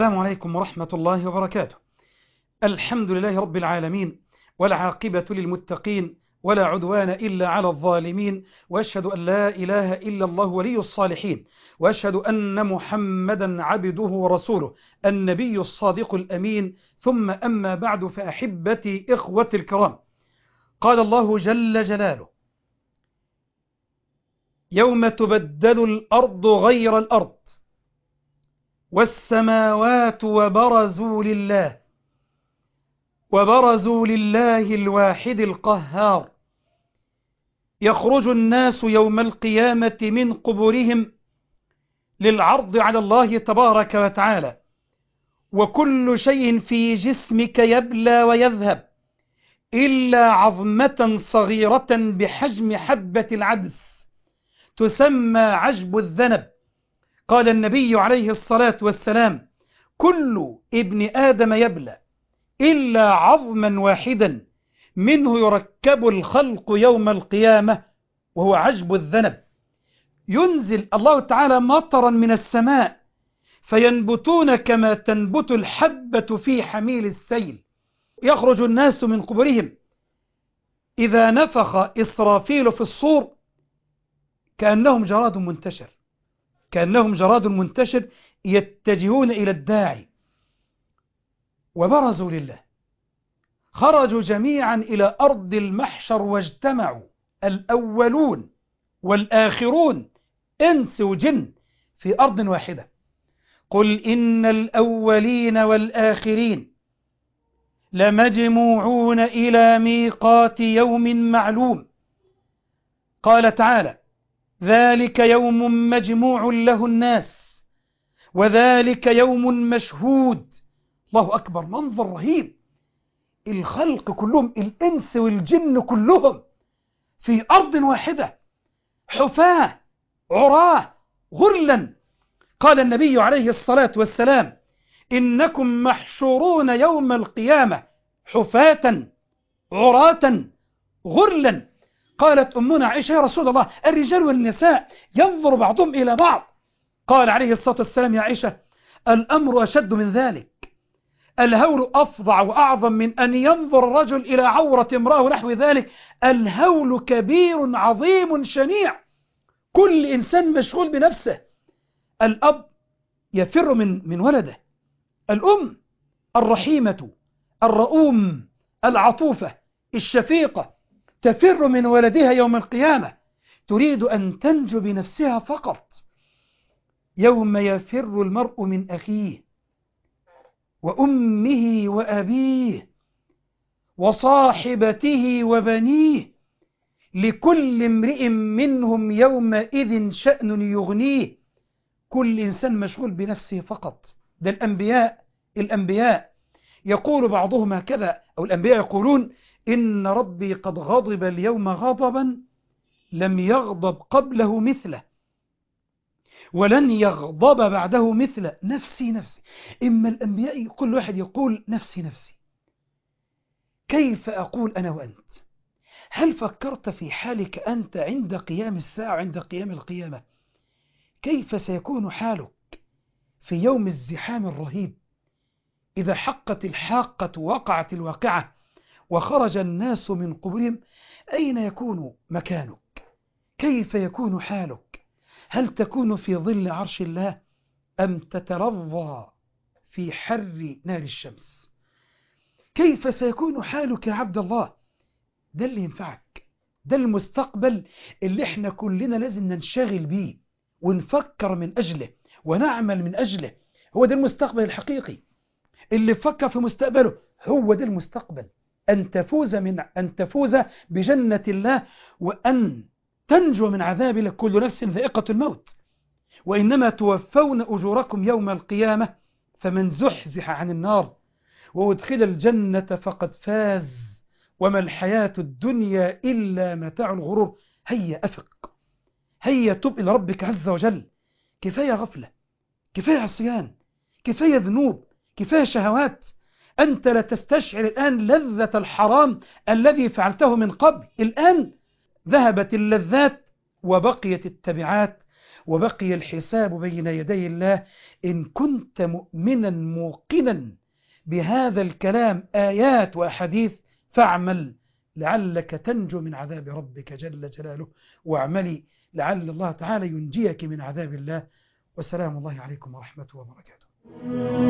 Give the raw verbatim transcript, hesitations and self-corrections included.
السلام عليكم ورحمة الله وبركاته. الحمد لله رب العالمين، والعاقبة للمتقين، ولا عدوان إلا على الظالمين، وأشهد أن لا إله إلا الله ولي الصالحين، وأشهد أن محمدا عبده ورسوله النبي الصادق الأمين. ثم أما بعد، فأحبتي إخوتي الكرام، قال الله جل جلاله: يوم تبدل الأرض غير الأرض والسماوات وبرزوا لله وبرزوا لله الواحد القهار، يخرج الناس يوم القيامة من قبورهم للعرض على الله تبارك وتعالى، وكل شيء في جسمك يبلى ويذهب إلا عظمة صغيرة بحجم حبة العدس تسمى عجب الذنب. قال النبي عليه الصلاة والسلام: كل ابن آدم يبلى إلا عظما واحدا منه يركب الخلق يوم القيامة، وهو عجب الذنب. ينزل الله تعالى مطرا من السماء فينبتون كما تنبت الحبة في حميل السيل. يخرج الناس من قبورهم إذا نفخ إسرافيل في الصور كأنهم جراد منتشر كأنهم جراد منتشر يتجهون إلى الداعي. وبرزوا لله، خرجوا جميعا إلى أرض المحشر واجتمعوا، الأولون والآخرون إنس وجن في أرض واحدة. قل إن الأولين والآخرين لمجموعون إلى ميقات يوم معلوم. قال تعالى: ذلك يوم مجموع له الناس وذلك يوم مشهود. الله أكبر، منظر رهيب. الخلق كلهم، الإنس والجن كلهم في أرض واحدة، حفاة عراه غرلا. قال النبي عليه الصلاة والسلام: إنكم محشورون يوم القيامة حفاة عراة غرلا. قالت أمنا عائشة: يا رسول الله، الرجال والنساء ينظر بعضهم إلى بعض. قال عليه الصلاة والسلام: يا عائشة، الأمر أشد من ذلك. الهول أفظع وأعظم من أن ينظر الرجل إلى عورة امرأة ونحو ذلك. الهول كبير عظيم شنيع، كل إنسان مشغول بنفسه. الأب يفر من من ولده، الأم الرحيمة الرؤوم العطوفة الشفيقة تفر من ولدها يوم القيامة، تريد أن تنجو بنفسها فقط. يوم يفر المرء من أخيه وأمه وأبيه وصاحبته وبنيه لكل امرئ منهم يومئذ شأن يغنيه. كل إنسان مشغول بنفسه فقط. ده الأنبياء الأنبياء يقول بعضهم هكذا، أو الأنبياء يقولون: إن ربي قد غضب اليوم غضبا لم يغضب قبله مثله ولن يغضب بعده مثله. نفسي نفسي. إما الأنبياء كل واحد يقول نفسي نفسي. كيف أقول أنا وأنت؟ هل فكرت في حالك أنت عند قيام الساعة وعند قيام القيامة؟ كيف سيكون حالك في يوم الزحام الرهيب، إذا حقت الحاقة وقعت الواقعة وخرج الناس من قبورهم؟ أين يكون مكانك؟ كيف يكون حالك؟ هل تكون في ظل عرش الله أم تترضى في حر نار الشمس؟ كيف سيكون حالك يا عبد الله؟ ده اللي ينفعك، ده المستقبل اللي احنا كلنا لازم ننشغل بيه ونفكر من أجله ونعمل من أجله. هو ده المستقبل الحقيقي. اللي فكر في مستقبله هو ده المستقبل، أن تفوز من أن تفوز بجنة الله، وأن تنجو من عذاب الله. كل نفس ذائقة الموت، وإنما توفون أجوركم يوم القيامة، فمن زحزح عن النار وأدخل الجنة فقد فاز وما الحياة الدنيا إلا متاع الغرور. هيا أفق، هيا تب إلى ربك عز وجل. كفاية غفلة، كفاية عصيان، كفاية ذنوب، كفاية شهوات. أنت لا تستشعر الآن لذة الحرام الذي فعلته من قبل. الآن ذهبت اللذات وبقيت التبعات، وبقي الحساب بين يدي الله. إن كنت مؤمنا موقنا بهذا الكلام آيات وأحاديث فاعمل لعلك تنجو من عذاب ربك جل جلاله، واعملي لعل الله تعالى ينجيك من عذاب الله. وسلام الله عليكم ورحمته وبركاته.